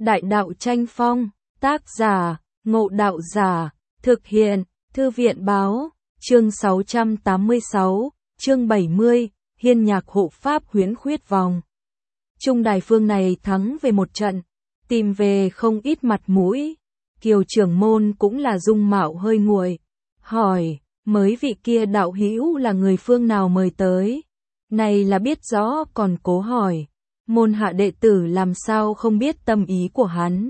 Đại đạo tranh phong, tác giả, Ngộ Đạo Giả, thực hiện, Thư viện báo, chương 686, chương 70, Hiên Nhạc hộ pháp huyễn khuyết vòng. Trung đài phương này thắng về một trận, tìm về không ít mặt mũi. Kiều trưởng môn cũng là dung mạo hơi nguội, hỏi, mới vị kia đạo hữu là người phương nào mời tới? Này là biết rõ còn cố hỏi, môn hạ đệ tử làm sao không biết tâm ý của hắn.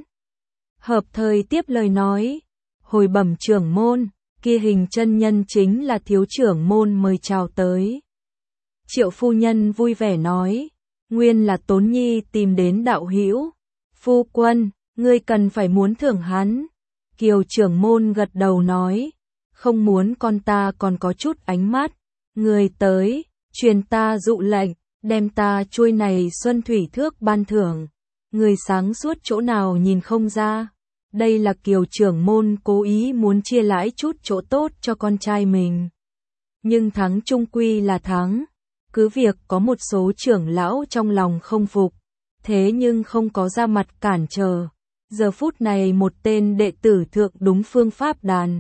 Hợp thời tiếp lời nói, hồi bẩm trưởng môn, kia hình chân nhân chính là thiếu trưởng môn mời chào tới. Triệu phu nhân vui vẻ nói, nguyên là Tốn Nhi tìm đến đạo hữu. Phu quân, ngươi cần phải muốn thưởng hắn. Kiều trưởng môn gật đầu nói, không muốn con ta còn có chút ánh mắt. Người tới, truyền ta dụ lệnh, đem ta chuôi này xuân thủy thước ban thưởng. Người sáng suốt chỗ nào nhìn không ra. Đây là Kiều trưởng môn cố ý muốn chia lãi chút chỗ tốt cho con trai mình. Nhưng thắng chung quy là thắng. Cứ việc có một số trưởng lão trong lòng không phục, thế nhưng không có ra mặt cản trở. Giờ phút này một tên đệ tử thượng đúng phương pháp đàn.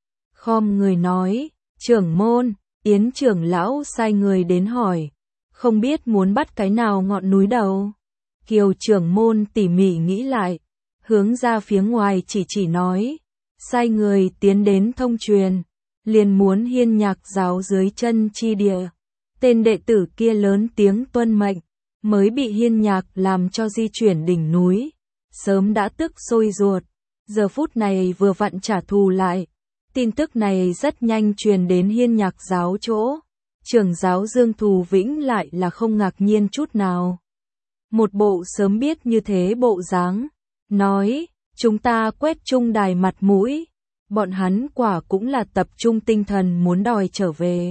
Khom người nói, trưởng môn, Yến trưởng lão sai người đến hỏi, không biết muốn bắt cái nào ngọn núi đầu. Kiều trưởng môn tỉ mỉ nghĩ lại, hướng ra phía ngoài chỉ nói, sai người tiến đến thông truyền, liền muốn Hiên Nhạc giáo dưới chân chi địa. Tên đệ tử kia lớn tiếng tuân mệnh, mới bị Hiên Nhạc làm cho di chuyển đỉnh núi, sớm đã tức sôi ruột, giờ phút này vừa vặn trả thù lại. Tin tức này rất nhanh truyền đến Hiên Nhạc giáo chỗ, trưởng giáo Dương Thù Vĩnh lại là không ngạc nhiên chút nào. Một bộ sớm biết như thế bộ dáng, nói, chúng ta quét trung đài mặt mũi, bọn hắn quả cũng là tập trung tinh thần muốn đòi trở về.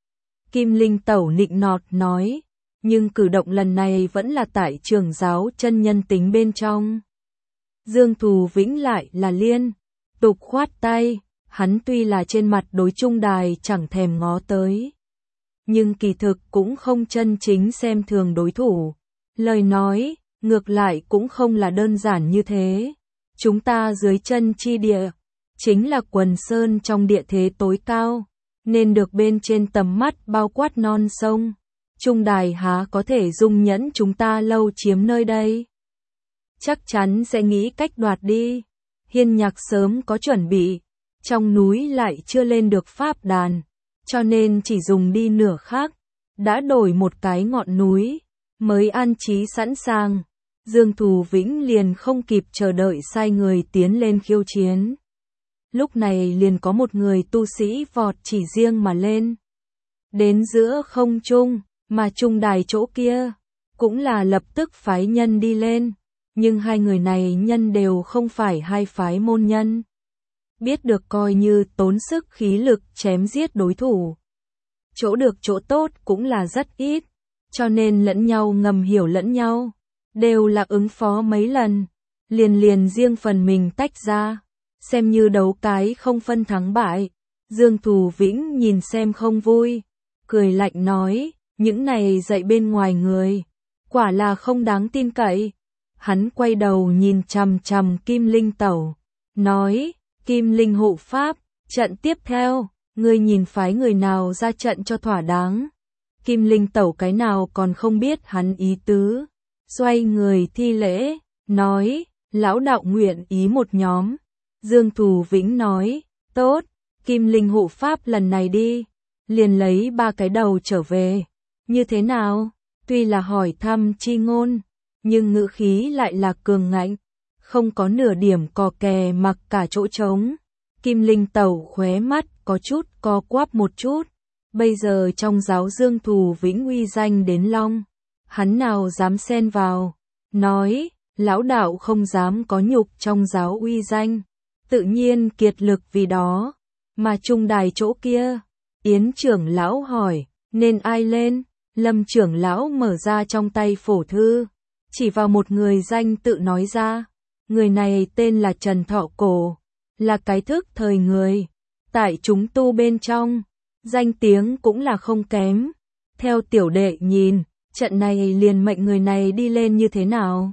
Kim Linh Tẩu nịnh nọt nói, nhưng cử động lần này vẫn là tại trưởng giáo chân nhân tính bên trong. Dương Thù Vĩnh lại là liên tục khoát tay, hắn tuy là trên mặt đối trung đài chẳng thèm ngó tới, nhưng kỳ thực cũng không chân chính xem thường đối thủ. Lời nói, ngược lại cũng không là đơn giản như thế. Chúng ta dưới chân chi địa, chính là quần sơn trong địa thế tối cao, nên được bên trên tầm mắt bao quát non sông. Trung đài há có thể dung nhẫn chúng ta lâu chiếm nơi đây. Chắc chắn sẽ nghĩ cách đoạt đi. Hiên Nhạc sớm có chuẩn bị, trong núi lại chưa lên được pháp đàn, cho nên chỉ dùng đi nửa khác, đã đổi một cái ngọn núi, mới an trí sẵn sàng. Dương Thù Vĩnh liền không kịp chờ đợi sai người tiến lên khiêu chiến. Lúc này liền có một người tu sĩ vọt chỉ riêng mà lên. Đến giữa không trung, mà trung đài chỗ kia, cũng là lập tức phái nhân đi lên. Nhưng hai người này nhân đều không phải hai phái môn nhân. Biết được coi như tốn sức khí lực chém giết đối thủ. Chỗ được chỗ tốt cũng là rất ít, cho nên lẫn nhau ngầm hiểu lẫn nhau. Đều là ứng phó mấy lần, liền riêng phần mình tách ra. Xem như đấu cái không phân thắng bại. Dương Thù Vĩnh nhìn xem không vui, cười lạnh nói, những này dạy bên ngoài người, quả là không đáng tin cậy. Hắn quay đầu nhìn chằm chằm Kim Linh Tẩu, nói, Kim Linh hộ pháp, trận tiếp theo, ngươi nhìn phái người nào ra trận cho thỏa đáng. Kim Linh Tẩu cái nào còn không biết hắn ý tứ, xoay người thi lễ, nói, lão đạo nguyện ý một nhóm. Dương Thù Vĩnh nói, tốt, Kim Linh hộ pháp lần này đi, liền lấy 3 cái đầu trở về. Như thế nào? Tuy là hỏi thăm chi ngôn, nhưng ngữ khí lại là cường ngạnh, không có nửa điểm cò kè mặc cả chỗ trống. Kim Linh Tẩu khóe mắt có chút co quắp một chút. Bây giờ trong giáo Dương Thù Vĩnh uy danh đến long, hắn nào dám xen vào, nói, lão đạo không dám có nhục trong giáo uy danh, tự nhiên kiệt lực vì đó. Mà trung đài chỗ kia, Yến trưởng lão hỏi, nên ai lên? Lâm trưởng lão mở ra trong tay phổ thư, chỉ vào một người danh tự nói ra, người này tên là Trần Thọ Cổ, là cái thức thời người, tại chúng tu bên trong, danh tiếng cũng là không kém. Theo tiểu đệ nhìn, trận này liền mệnh người này đi lên như thế nào?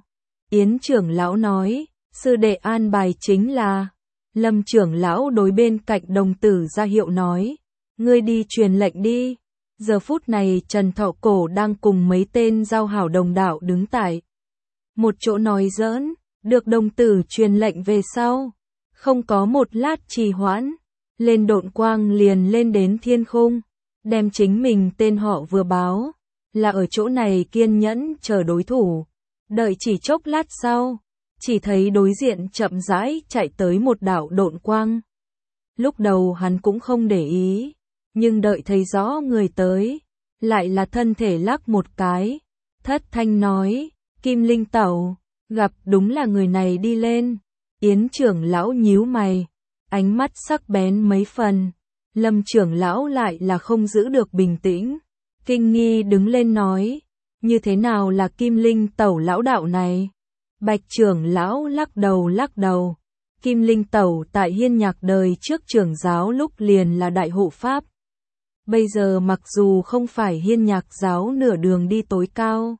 Yến trưởng lão nói, sư đệ an bài chính là. Lâm trưởng lão đối bên cạnh đồng tử ra hiệu nói, ngươi đi truyền lệnh đi. Giờ phút này Trần Thọ Cổ đang cùng mấy tên giao hảo đồng đạo đứng tại một chỗ nói giỡn, được đồng tử truyền lệnh về sau. Không có một lát trì hoãn, lên độn quang liền lên đến thiên khung, đem chính mình tên họ vừa báo, là ở chỗ này kiên nhẫn chờ đối thủ. Đợi chỉ chốc lát sau, chỉ thấy đối diện chậm rãi chạy tới một đạo độn quang. Lúc đầu hắn cũng không để ý, nhưng đợi thấy rõ người tới, lại là thân thể lắc một cái, thất thanh nói, Kim Linh Tẩu, gặp đúng là người này đi lên. Yến trưởng lão nhíu mày, ánh mắt sắc bén mấy phần. Lâm trưởng lão lại là không giữ được bình tĩnh, kinh nghi đứng lên nói, như thế nào là Kim Linh Tẩu lão đạo này? Bạch trưởng lão lắc đầu, Kim Linh Tẩu tại Hiên Nhạc đời trước trưởng giáo lúc liền là đại hộ pháp. Bây giờ mặc dù không phải Hiên Nhạc giáo nửa đường đi tối cao,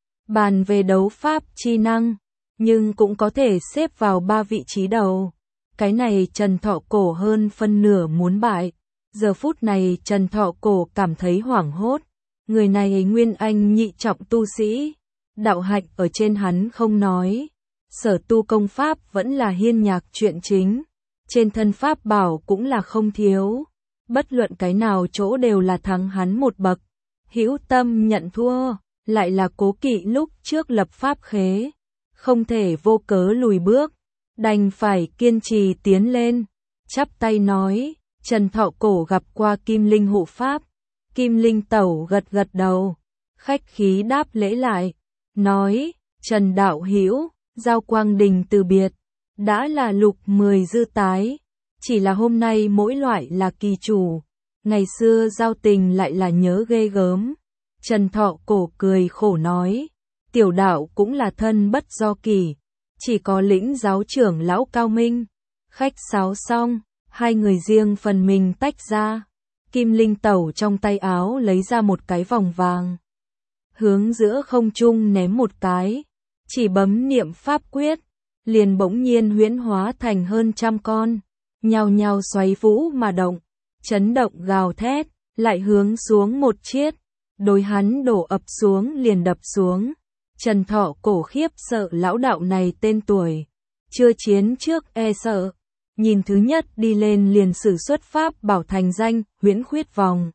bàn về đấu pháp chi năng, nhưng cũng có thể xếp vào 3 vị trí đầu. Cái này Trần Thọ Cổ hơn phân nửa muốn bại. Giờ phút này Trần Thọ Cổ cảm thấy hoảng hốt. Người này nguyên anh nhị trọng tu sĩ. Đạo hạnh ở trên hắn không nói. Sở tu công pháp vẫn là Hiên Nhạc chuyện chính. Trên thân pháp bảo cũng là không thiếu. Bất luận cái nào chỗ đều là thắng hắn một bậc. Hữu tâm nhận thua, lại là cố kỵ lúc trước lập pháp khế. Không thể vô cớ lùi bước, đành phải kiên trì tiến lên. Chắp tay nói, Trần Thọ Cổ gặp qua Kim Linh hộ pháp. Kim Linh Tẩu gật gật đầu, khách khí đáp lễ lại, nói, Trần đạo hữu, giao Quang Đình từ biệt, đã là lục 10 dư tái, chỉ là hôm nay mỗi loại là kỳ chủ, ngày xưa giao tình lại là nhớ ghê gớm. Trần Thọ Cổ cười khổ nói, tiểu đạo cũng là thân bất do kỳ, chỉ có lĩnh giáo trưởng lão cao minh. Khách sáo xong, hai người riêng phần mình tách ra. Kim Linh Tẩu trong tay áo lấy ra một cái vòng vàng, hướng giữa không trung ném một cái, chỉ bấm niệm pháp quyết, liền bỗng nhiên huyễn hóa thành hơn 100 con, nhao nhao xoáy vũ mà động, chấn động gào thét, lại hướng xuống một chiết, đối hắn đổ ập xuống liền đập xuống. Trần Thọ Cổ khiếp sợ lão đạo này tên tuổi, chưa chiến trước e sợ, nhìn thứ nhất đi lên liền sử xuất pháp bảo thành danh, huyễn khuyết vòng.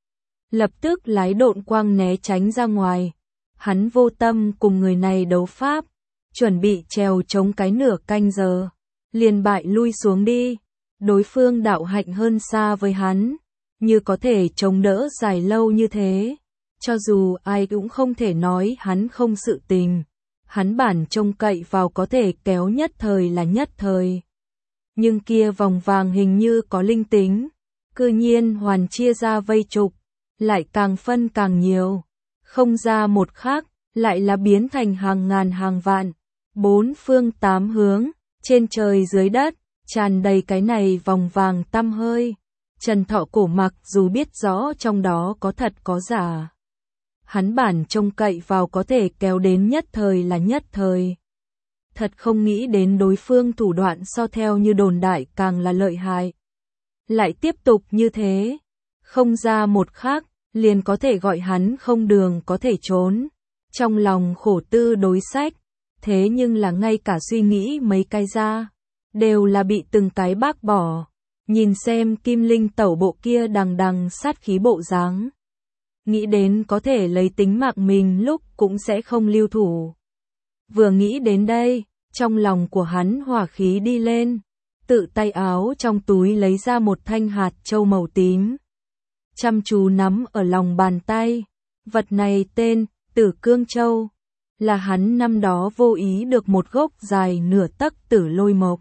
Lập tức lái độn quang né tránh ra ngoài, hắn vô tâm cùng người này đấu pháp, chuẩn bị trèo chống cái nửa canh giờ, liền bại lui xuống đi. Đối phương đạo hạnh hơn xa với hắn, như có thể chống đỡ dài lâu như thế. Cho dù ai cũng không thể nói hắn không sự tình, hắn bản trông cậy vào có thể kéo nhất thời là nhất thời. Nhưng kia vòng vàng hình như có linh tính, cư nhiên hoàn chia ra vây trục, lại càng phân càng nhiều, không ra một khắc, lại là biến thành hàng ngàn hàng vạn, 4 phương 8 hướng, trên trời dưới đất, tràn đầy cái này vòng vàng tăm hơi. Trần Thọ Cổ mặc dù biết rõ trong đó có thật có giả, hắn bản trông cậy vào có thể kéo đến nhất thời là nhất thời. Thật không nghĩ đến đối phương thủ đoạn so theo như đồn đại càng là lợi hại. Lại tiếp tục như thế, không ra một khắc, liền có thể gọi hắn không đường có thể trốn. Trong lòng khổ tư đối sách, thế nhưng là ngay cả suy nghĩ mấy cái ra, đều là bị từng cái bác bỏ. Nhìn xem Kim Linh Tẩu bộ kia đằng đằng sát khí bộ dáng, nghĩ đến có thể lấy tính mạng mình lúc cũng sẽ không lưu thủ. Vừa nghĩ đến đây, trong lòng của hắn hỏa khí đi lên, tự tay áo trong túi lấy ra một thanh hạt châu màu tím, chăm chú nắm ở lòng bàn tay. Vật này tên Tử Cương Châu, là hắn năm đó vô ý được một gốc dài nửa tấc tử lôi mộc,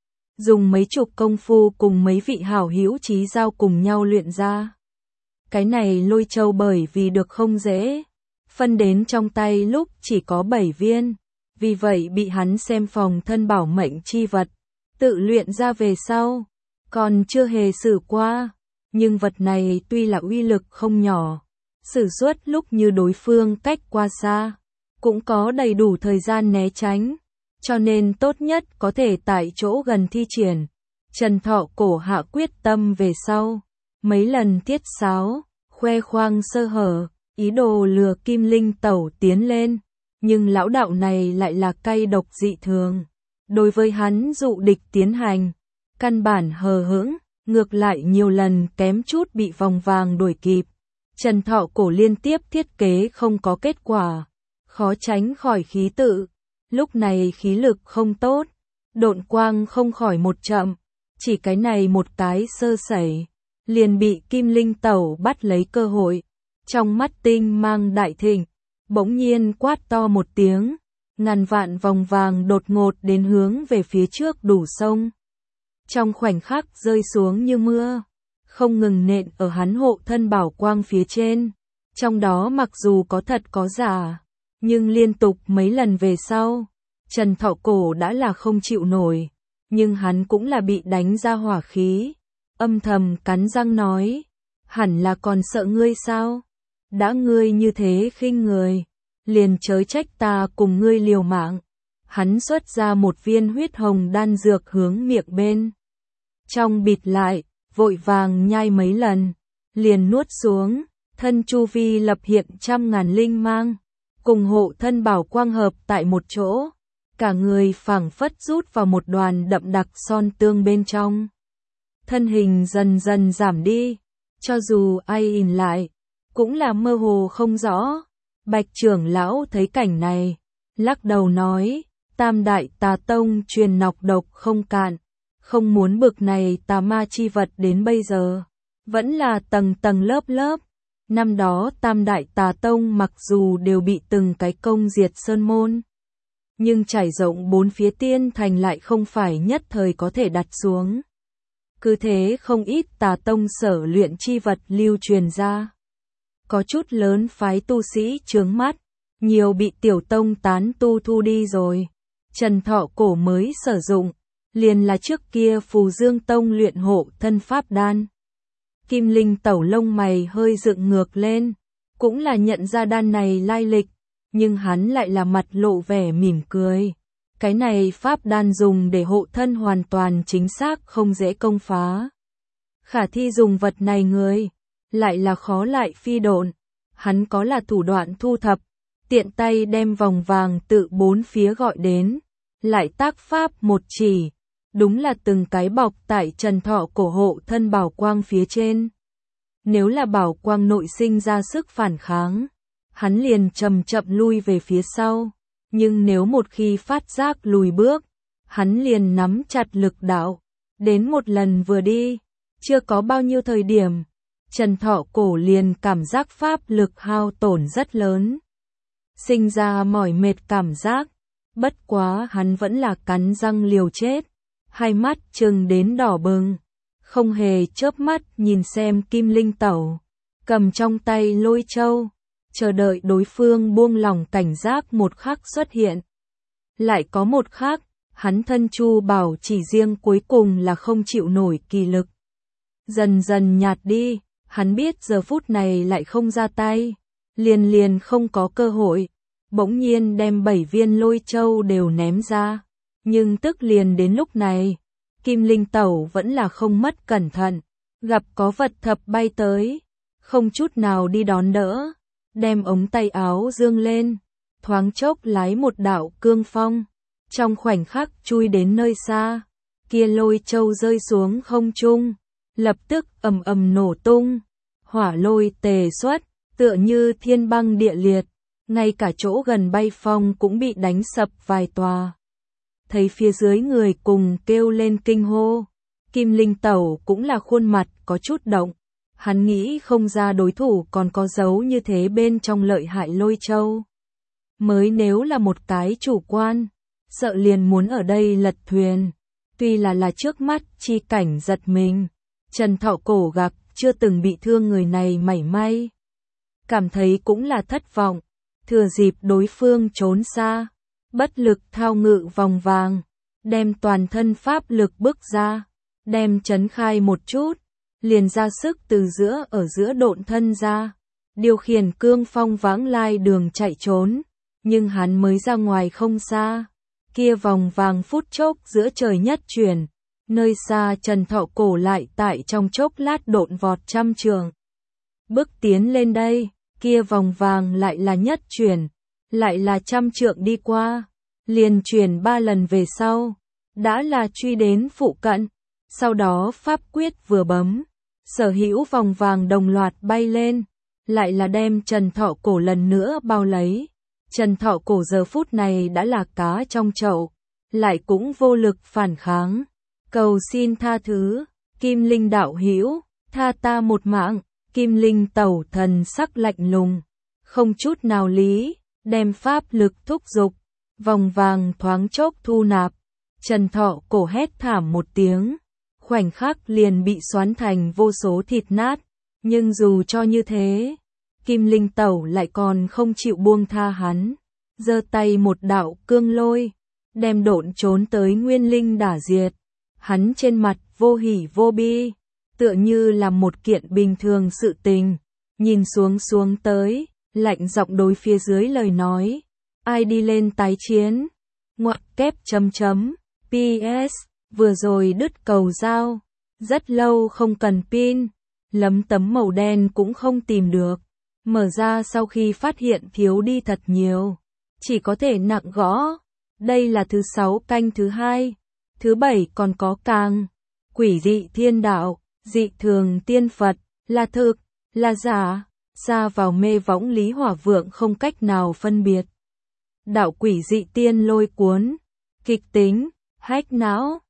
dùng mấy chục công phu cùng mấy vị hảo hữu chí giao cùng nhau luyện ra. Cái này lôi châu bởi vì được không dễ, phân đến trong tay lúc chỉ có 7 viên, vì vậy bị hắn xem phòng thân bảo mệnh chi vật, tự luyện ra về sau, còn chưa hề sử qua. Nhưng vật này tuy là uy lực không nhỏ, sử xuất lúc như đối phương cách qua xa, cũng có đầy đủ thời gian né tránh. cho nên tốt nhất có thể tại chỗ gần thi triển. Trần Thọ Cổ hạ quyết tâm về sau, mấy lần tiết sáo, khoe khoang sơ hở, ý đồ lừa Kim Linh Tẩu tiến lên, nhưng lão đạo này lại là cay độc dị thường. Đối với hắn dụ địch tiến hành, căn bản hờ hững, ngược lại nhiều lần kém chút bị vòng vàng đuổi kịp. Trần Thọ Cổ liên tiếp thiết kế không có kết quả, khó tránh khỏi khí tự. Lúc này khí lực không tốt, độn quang không khỏi một chậm, chỉ cái này một cái sơ sẩy, liền bị Kim Linh Tẩu bắt lấy cơ hội. Trong mắt tinh mang đại thịnh, bỗng nhiên quát to một tiếng, ngàn vạn vòng vàng đột ngột đến hướng về phía trước đủ sông. Trong khoảnh khắc rơi xuống như mưa, không ngừng nện ở hắn hộ thân bảo quang phía trên. Trong đó mặc dù có thật có giả, nhưng liên tục mấy lần về sau, Trần Thọ Cổ đã là không chịu nổi, nhưng hắn cũng là bị đánh ra hỏa khí, âm thầm cắn răng nói, hẳn là còn sợ ngươi sao? Đã ngươi như thế khinh người, liền chớ trách ta cùng ngươi liều mạng. Hắn xuất ra một viên huyết hồng đan dược hướng miệng bên trong bịt lại, vội vàng nhai mấy lần, liền nuốt xuống, thân chu vi lập hiện trăm ngàn linh mang, cùng hộ thân bảo quang hợp tại một chỗ, cả người phảng phất rút vào một đoàn đậm đặc son tương bên trong. Thân hình dần dần giảm đi, cho dù ai nhìn lại, cũng là mơ hồ không rõ. Bạch trưởng lão thấy cảnh này, lắc đầu nói, Tam Đại Tà Tông truyền nọc độc không cạn, không muốn bực này tà ma chi vật đến bây giờ, vẫn là tầng tầng lớp lớp. Năm đó Tam Đại Tà Tông mặc dù đều bị từng cái công diệt sơn môn, nhưng trải rộng bốn phía tiên thành lại không phải nhất thời có thể đặt xuống. Cứ thế không ít tà tông sở luyện chi vật lưu truyền ra. Có chút lớn phái tu sĩ chướng mắt, nhiều bị tiểu tông tán tu thu đi rồi. Trần Thọ Cổ mới sử dụng, liền là trước kia Phù Dương Tông luyện hộ thân pháp đan. Kim Linh Tẩu lông mày hơi dựng ngược lên, cũng là nhận ra đan này lai lịch, nhưng hắn lại là mặt lộ vẻ mỉm cười. Cái này pháp đan dùng để hộ thân hoàn toàn chính xác không dễ công phá. Khả thi dùng vật này người, lại là khó lại phi độn. Hắn có là thủ đoạn thu thập, tiện tay đem vòng vàng tự bốn phía gọi đến, lại tác pháp một chỉ, đúng là từng cái bọc tại Trần Thọ Cổ hộ thân bảo quang phía trên. Nếu là bảo quang nội sinh ra sức phản kháng, hắn liền chậm chậm lui về phía sau, nhưng nếu một khi phát giác lùi bước, hắn liền nắm chặt lực đạo, đến một lần vừa đi, chưa có bao nhiêu thời điểm, Trần Thọ Cổ liền cảm giác pháp lực hao tổn rất lớn, sinh ra mỏi mệt cảm giác, bất quá hắn vẫn là cắn răng liều chết, hai mắt trừng đến đỏ bừng, không hề chớp mắt nhìn xem Kim Linh Tẩu, cầm trong tay lôi châu, chờ đợi đối phương buông lỏng cảnh giác một khắc xuất hiện. Lại có một khắc, hắn thân chu bảo chỉ riêng cuối cùng là không chịu nổi kỳ lực. Dần dần nhạt đi, hắn biết giờ phút này lại không ra tay, liền không có cơ hội, bỗng nhiên đem 7 viên lôi châu đều ném ra. Nhưng tức liền đến lúc này, Kim Linh Tẩu vẫn là không mất cẩn thận, gặp có vật thập bay tới, không chút nào đi đón đỡ, đem ống tay áo dương lên, thoáng chốc lái một đạo cương phong, trong khoảnh khắc chui đến nơi xa, kia lôi châu rơi xuống không trung, lập tức ầm ầm nổ tung, hỏa lôi tề xuất, tựa như thiên băng địa liệt, ngay cả chỗ gần bay phong cũng bị đánh sập vài tòa. Thấy phía dưới người cùng kêu lên kinh hô, Kim Linh Tẩu cũng là khuôn mặt có chút động, hắn nghĩ không ra đối thủ còn có giấu như thế bên trong lợi hại lôi châu. Mới nếu là một cái chủ quan, sợ liền muốn ở đây lật thuyền, tuy là trước mắt chi cảnh giật mình, Trần Thọ Cổ gặp chưa từng bị thương người này mảy may. Cảm thấy cũng là thất vọng, thừa dịp đối phương trốn xa, bất lực thao ngự vòng vàng, đem toàn thân pháp lực bước ra, đem chấn khai một chút, liền ra sức từ ở giữa độn thân ra, điều khiển cương phong vãng lai đường chạy trốn, nhưng hắn mới ra ngoài không xa, kia vòng vàng phút chốc giữa trời nhất chuyển. Nơi xa Trần Thọ Cổ lại tại trong chốc lát độn vọt trăm trường. Bước tiến lên đây, kia vòng vàng lại là nhất chuyển, lại là trăm trượng đi qua, liền chuyển 3 lần về sau, đã là truy đến phụ cận, sau đó pháp quyết vừa bấm, sở hữu vòng vàng đồng loạt bay lên, lại là đem Trần Thọ Cổ lần nữa bao lấy. Trần Thọ Cổ giờ phút này đã là cá trong chậu, lại cũng vô lực phản kháng. Cầu xin tha thứ, Kim Linh đạo hữu, tha ta một mạng. Kim Linh tẩu thần sắc lạnh lùng, không chút nào lý, đem pháp lực thúc giục, vòng vàng thoáng chốc thu nạp. Trần Thọ Cổ hét thảm một tiếng, khoảnh khắc liền bị xoắn thành vô số thịt nát, nhưng dù cho như thế, Kim Linh tẩu lại còn không chịu buông tha hắn, giơ tay một đạo cương lôi, đem độn trốn tới nguyên linh đả diệt. Hắn trên mặt vô hỉ vô bi, tựa như là một kiện bình thường sự tình, nhìn xuống tới, lạnh giọng đối phía dưới lời nói, ai đi lên tái chiến, ngoặc kép chấm chấm, PS, vừa rồi đứt cầu dao, rất lâu không cần pin, lấm tấm màu đen cũng không tìm được, mở ra sau khi phát hiện thiếu đi thật nhiều, chỉ có thể nặng gõ, đây là thứ 6 canh thứ 2, thứ 7 còn có càng, quỷ dị thiên đạo. Dị thường tiên Phật, là thực, là giả, xa vào mê võng Lý Hỏa Vượng không cách nào phân biệt. Đạo quỷ dị tiên lôi cuốn, kịch tính, hách não.